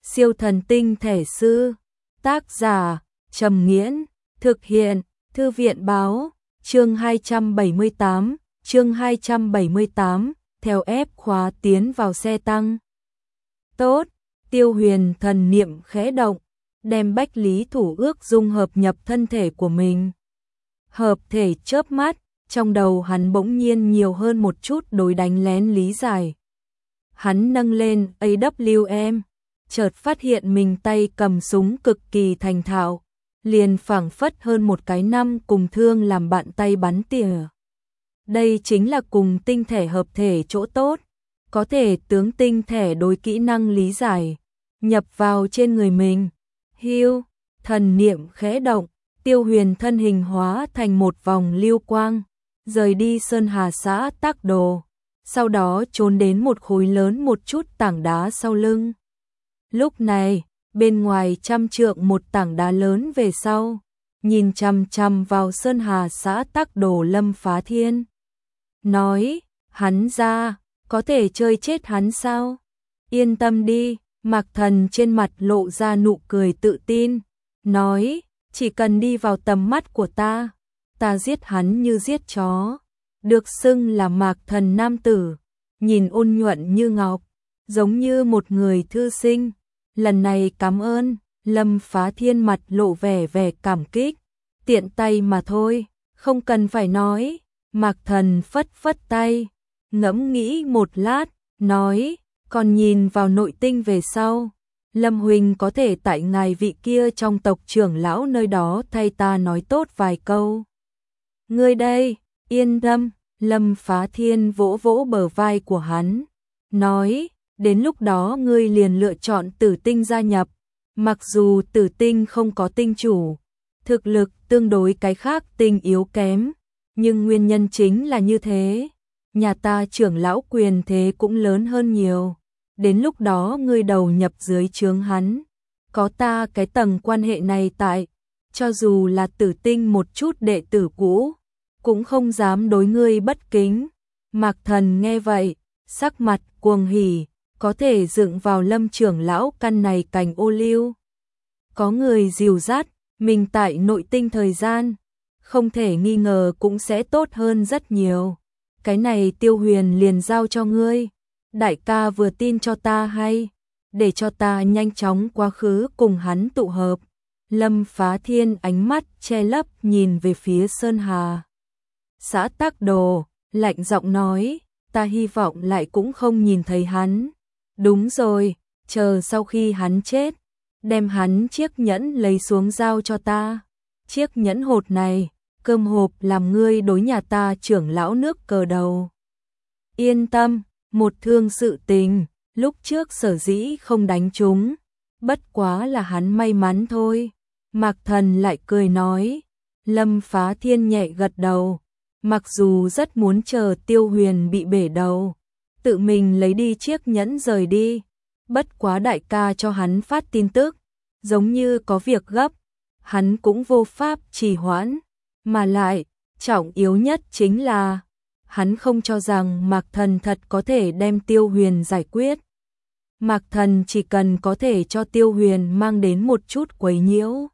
Siêu thần tinh thể sư. Tác giả Trầm Nghiễn. Thực hiện Thư viện Báo. Chương 278, theo ép khóa tiến vào xe tăng. Tốt, Tiêu Huyền thần niệm khẽ động, đem Bách Lý Thủ Ước dung hợp nhập thân thể của mình. Hợp thể chớp mắt, trong đầu hắn bỗng nhiên nhiều hơn một chút đối đánh lén lý giải. Hắn nâng lên AWM, chợt phát hiện mình tay cầm súng cực kỳ thành thạo, liền phảng phất hơn một cái năm cùng thương làm bạn tay bắn tỉa. Đây chính là cùng tinh thể hợp thể chỗ tốt, có thể tướng tinh thể đối kỹ năng lý giải, nhập vào trên người mình. Hưu, thần niệm khẽ động, Tiêu Huyền thân hình hóa thành một vòng lưu quang, rời đi Sơn Hà xã Tắc Đồ, sau đó trốn đến một khối lớn một chút tảng đá sau lưng. Lúc này, bên ngoài 100 trượng một tảng đá lớn về sau, nhìn chằm chằm vào Sơn Hà xã Tắc Đồ Lâm Phá Thiên. Nói, hắn ra, có thể chơi chết hắn sao? Yên tâm đi, Mạc Thần trên mặt lộ ra nụ cười tự tin, nói, chỉ cần đi vào tầm mắt của ta giết hắn như giết chó. Được xưng là Mạc Thần nam tử, nhìn ôn nhuận như ngọc, giống như một người thư sinh. Lần này cảm ơn. Lâm Phá Thiên mặt lộ vẻ cảm kích, tiện tay mà thôi, không cần phải nói. Mạc Thần phất phất tay, ngẫm nghĩ một lát, nói, còn nhìn vào nội tinh về sau, Lâm huynh có thể tại ngài vị kia trong tộc trưởng lão nơi đó thay ta nói tốt vài câu. Ngươi đây, yên tâm. Lâm Phá Thiên vỗ vỗ bờ vai của hắn, nói, đến lúc đó ngươi liền lựa chọn Tử Tinh gia nhập. Mặc dù Tử Tinh không có tinh chủ, thực lực tương đối cái khác tinh yếu kém, nhưng nguyên nhân chính là như thế. Nhà ta trưởng lão quyền thế cũng lớn hơn nhiều. Đến lúc đó ngươi đầu nhập dưới trướng hắn, có ta cái tầng quan hệ này tại, cho dù là Tử Tinh một chút đệ tử cũ, cũng không dám đối ngươi bất kính. Mạc Thần nghe vậy, sắc mặt cuồng hỉ, có thể dựng vào Lâm trưởng lão căn này cành ô liu. Có người dìu dắt, mình tại nội tinh thời gian, không thể nghi ngờ cũng sẽ tốt hơn rất nhiều. Cái này Tiêu Huyền liền giao cho ngươi. Đại ca vừa tin cho ta hay, để cho ta nhanh chóng quá khứ cùng hắn tụ hợp. Lâm Phá Thiên ánh mắt che lấp nhìn về phía Sơn Hà xã Tắc Đồ, lạnh giọng nói, ta hy vọng lại cũng không nhìn thấy hắn. Đúng rồi, chờ sau khi hắn chết, đem hắn chiếc nhẫn lấy xuống giao cho ta. Chiếc nhẫn hột này, cơm hộp làm ngươi đối nhà ta trưởng lão nước cờ đầu. Yên tâm, một thương sự tình, lúc trước sở dĩ không đánh chúng, bất quá là hắn may mắn thôi. Mạc Thần lại cười nói. Lâm Phá Thiên nhẹ gật đầu, mặc dù rất muốn chờ Tiêu Huyền bị bể đầu, tự mình lấy đi chiếc nhẫn rời đi, bất quá đại ca cho hắn phát tin tức, giống như có việc gấp, hắn cũng vô pháp trì hoãn, mà lại, trọng yếu nhất chính là, hắn không cho rằng Mạc Thần thật có thể đem Tiêu Huyền giải quyết. Mạc Thần chỉ cần có thể cho Tiêu Huyền mang đến một chút quấy nhiễu,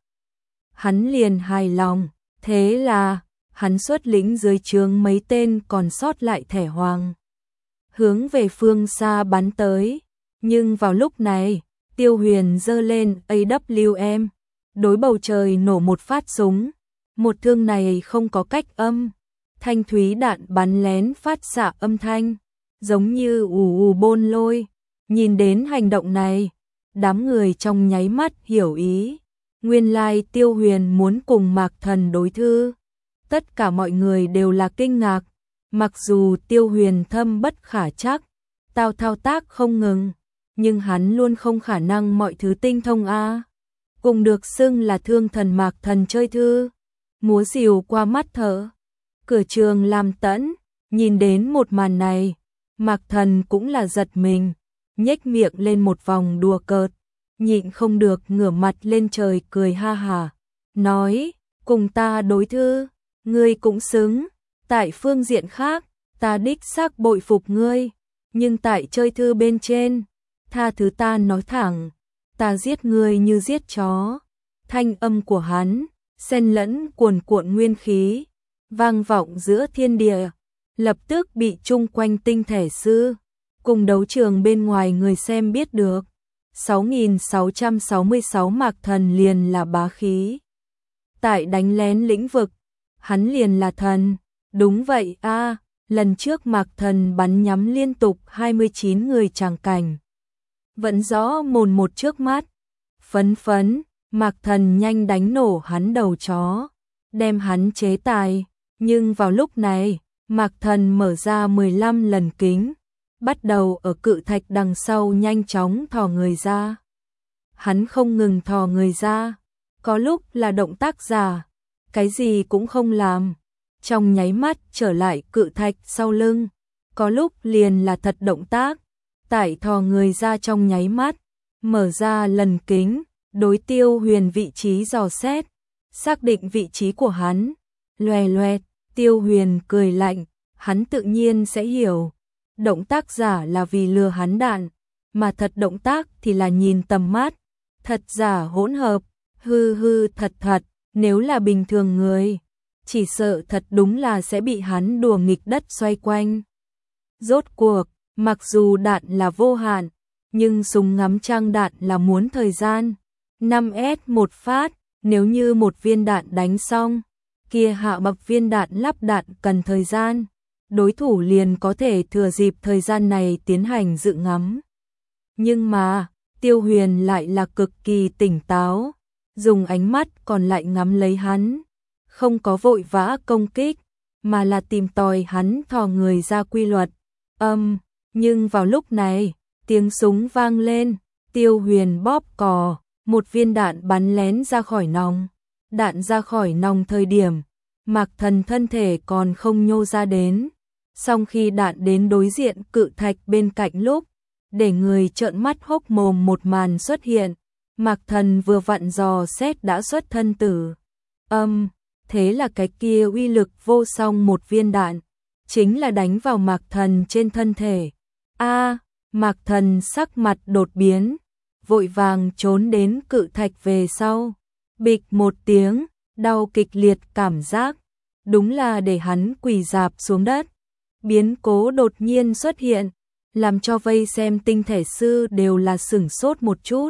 hắn liền hài lòng. Thế là, hắn xuất lĩnh dưới trướng mấy tên còn sót lại thẻ hoàng, hướng về phương xa bắn tới. Nhưng vào lúc này, Tiêu Huyền giơ lên AWM, đối bầu trời nổ một phát súng. Một thương này không có cách âm, thanh thúy đạn bắn lén phát xạ âm thanh, giống như ù bôn lôi. Nhìn đến hành động này, đám người trong nháy mắt hiểu ý. Nguyên lai Tiêu Huyền muốn cùng Mạc Thần đối thư. Tất cả mọi người đều là kinh ngạc. Mặc dù Tiêu Huyền thâm bất khả trắc, thao tác không ngừng, nhưng hắn luôn không khả năng mọi thứ tinh thông a. Cùng được xưng là thương thần Mạc Thần chơi thư, múa rìu qua mắt thở. Cửa trường làm tẫn, nhìn đến một màn này, Mạc Thần cũng là giật mình, nhếch miệng lên một vòng đùa cợt, nhịn không được ngửa mặt lên trời cười ha hả, nói, cùng ta đối thư, ngươi cũng xứng. Tại phương diện khác, ta đích xác bội phục ngươi, nhưng tại chơi thư bên trên, tha thứ ta nói thẳng, ta giết ngươi như giết chó. Thanh âm của hắn, xen lẫn cuồn cuộn nguyên khí, vang vọng giữa thiên địa, lập tức bị chung quanh tinh thể sư, cùng đấu trường bên ngoài người xem biết được. 6666 Mạc Thần liền là bá khí. Tại đánh lén lĩnh vực, hắn liền là thần. Đúng vậy a, lần trước Mạc Thần bắn nhắm liên tục 29 người tràng cảnh. Vẫn rõ mồn một trước mắt. Phấn phấn, Mạc Thần nhanh đánh nổ hắn đầu chó, đem hắn chế tài. Nhưng vào lúc này, Mạc Thần mở ra 15 lần kính, bắt đầu ở cự thạch đằng sau nhanh chóng thò người ra. Hắn không ngừng thò người ra, có lúc là động tác giả, cái gì cũng không làm, trong nháy mắt trở lại cự thạch sau lưng, có lúc liền là thật động tác, tại thò người ra trong nháy mắt, mở ra lần kính, đối Tiêu Huyền vị trí dò xét, xác định vị trí của hắn, loè loẹt. Tiêu Huyền cười lạnh, hắn tự nhiên sẽ hiểu, động tác giả là vì lừa hắn đạn, mà thật động tác thì là nhìn tầm mắt, thật giả hỗn hợp, hư hư thật thật, nếu là bình thường người, chỉ sợ thật đúng là sẽ bị hắn đùa nghịch đất xoay quanh. Rốt cuộc, mặc dù đạn là vô hạn, nhưng súng ngắm trăng đạn là muốn thời gian, 5S một phát, nếu như một viên đạn đánh xong, kia hạ bậc viên đạn lắp đạn cần thời gian, đối thủ liền có thể thừa dịp thời gian này tiến hành dự ngắm. Nhưng mà, Tiêu Huyền lại là cực kỳ tỉnh táo, dùng ánh mắt còn lại ngắm lấy hắn, không có vội vã công kích, mà là tìm tòi hắn thò người ra quy luật. Nhưng vào lúc này, tiếng súng vang lên, Tiêu Huyền bóp cò, một viên đạn bắn lén ra khỏi nòng. Đạn ra khỏi nòng thời điểm, Mạc Thần thân thể còn không nhô ra đến. Song khi đạn đến đối diện cự thạch bên cạnh lúc, để người trợn mắt hốc mồm một màn xuất hiện. Mạc Thần vừa vặn dò xét đã xuất thân tử. Thế là cái kia uy lực vô song một viên đạn, chính là đánh vào Mạc Thần trên thân thể. Mạc Thần sắc mặt đột biến, vội vàng trốn đến cự thạch về sau. Bịch một tiếng, đau kịch liệt cảm giác, đúng là để hắn quỳ rạp xuống đất. Biến cố đột nhiên xuất hiện, làm cho vây xem tinh thể sư đều là sửng sốt một chút.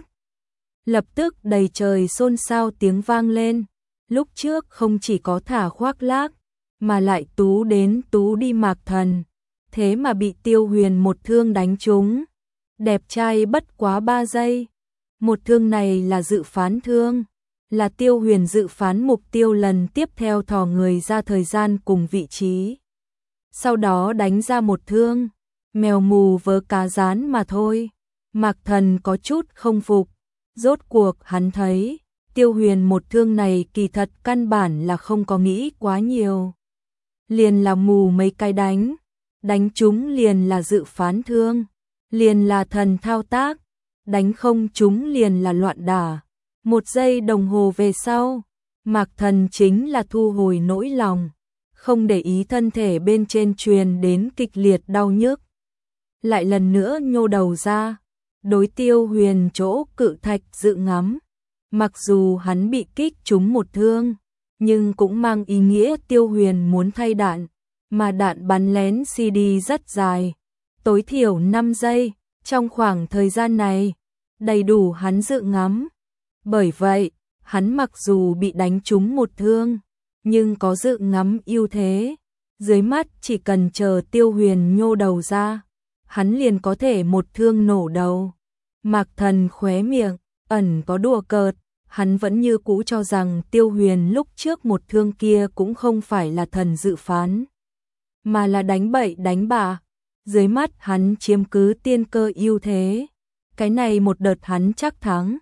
Lập tức đầy trời xôn xao tiếng vang lên, lúc trước không chỉ có thả khoác lác, mà lại tú đến tú đi Mạc Thần, thế mà bị Tiêu Huyền một thương đánh trúng. Đẹp trai bất quá 3 giây, một thương này là dự phán thương, là Tiêu Huyền dự phán mục tiêu lần tiếp theo thò người ra thời gian cùng vị trí. Sau đó đánh ra một thương, mèo mù vớ cá rán mà thôi. Mạc Thần có chút không phục, rốt cuộc hắn thấy, Tiêu Huyền một thương này kỳ thật căn bản là không có nghĩ quá nhiều. Liền là mù mấy cái đánh trúng liền là dự phán thương, liền là thần thao tác, đánh không trúng liền là loạn đả. 1 giây đồng hồ về sau, Mạc Thần chính là thu hồi nỗi lòng, không để ý thân thể bên trên truyền đến kịch liệt đau nhức. Lại lần nữa nhô đầu ra, đối Tiêu Huyền chỗ cự thạch dự ngắm. Mặc dù hắn bị kích trúng một thương, nhưng cũng mang ý nghĩa Tiêu Huyền muốn thay đạn, mà đạn bắn lén CD rất dài, tối thiểu 5 giây, trong khoảng thời gian này, đầy đủ hắn dự ngắm. Bởi vậy, hắn mặc dù bị đánh trúng một thương, nhưng có dự ngắm ưu thế, dưới mắt chỉ cần chờ Tiêu Huyền nhô đầu ra, hắn liền có thể một thương nổ đầu. Mạc Thần khóe miệng, ẩn có đùa cợt, hắn vẫn như cũ cho rằng Tiêu Huyền lúc trước một thương kia cũng không phải là thần dự phán, mà là đánh bậy đánh bạ. Dưới mắt hắn chiếm cứ tiên cơ ưu thế, cái này một đợt hắn chắc thắng.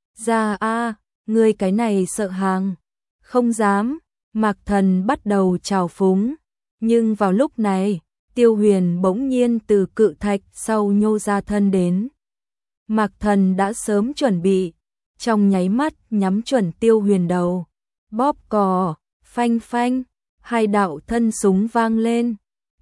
Ra ngươi cái này sợ hàng, không dám. Mạc Thần bắt đầu trào phúng, nhưng vào lúc này, Tiêu Huyền bỗng nhiên từ cự thạch sau nhô ra thân đến. Mạc Thần đã sớm chuẩn bị, trong nháy mắt nhắm chuẩn Tiêu Huyền đầu, bóp cò, phanh phanh, 2 đạo thân súng vang lên.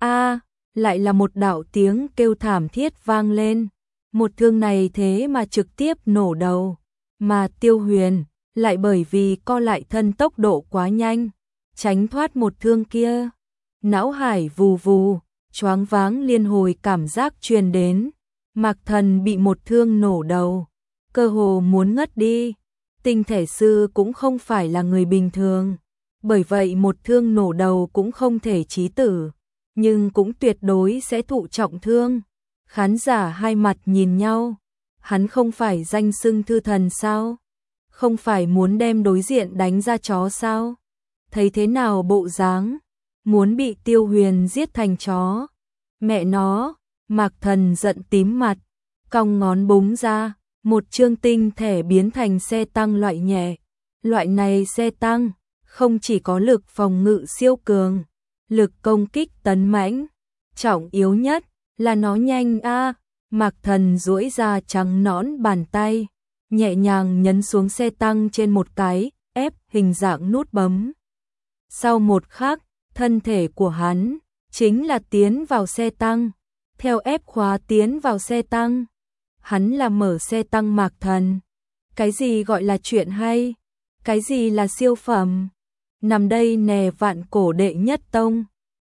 Lại là một đạo tiếng kêu thảm thiết vang lên. Một thương này thế mà trực tiếp nổ đầu, mà Tiêu Huyền lại bởi vì co lại thân tốc độ quá nhanh, tránh thoát một thương kia. Não hải vù vù, choáng váng liên hồi cảm giác truyền đến. Mạc Thần bị một thương nổ đầu, cơ hồ muốn ngất đi. Tinh thể sư cũng không phải là người bình thường, bởi vậy một thương nổ đầu cũng không thể chí tử, nhưng cũng tuyệt đối sẽ thụ trọng thương. Khán giả hai mặt nhìn nhau, hắn không phải danh xưng thư thần sao? Không phải muốn đem đối diện đánh ra chó sao? Thấy thế nào bộ dáng? Muốn bị Tiêu Huyền giết thành chó. Mẹ nó, Mạc Thần giận tím mặt, cong ngón búng ra, một chương tinh thể biến thành xe tăng loại nhẹ. Loại này xe tăng, không chỉ có lực phòng ngự siêu cường, lực công kích tấn mãnh, trọng yếu nhất là nó nhanh a. Mạc Thần duỗi ra trắng nõn bàn tay, nhẹ nhàng nhấn xuống xe tăng trên một cái, ép hình dạng nút bấm. Sau một khắc, thân thể của hắn chính là tiến vào xe tăng, theo ép khóa tiến vào xe tăng. Hắn là mở xe tăng Mạc Thần. Cái gì gọi là chuyện hay? Cái gì là siêu phẩm? Nằm đây nè vạn cổ đệ nhất tông,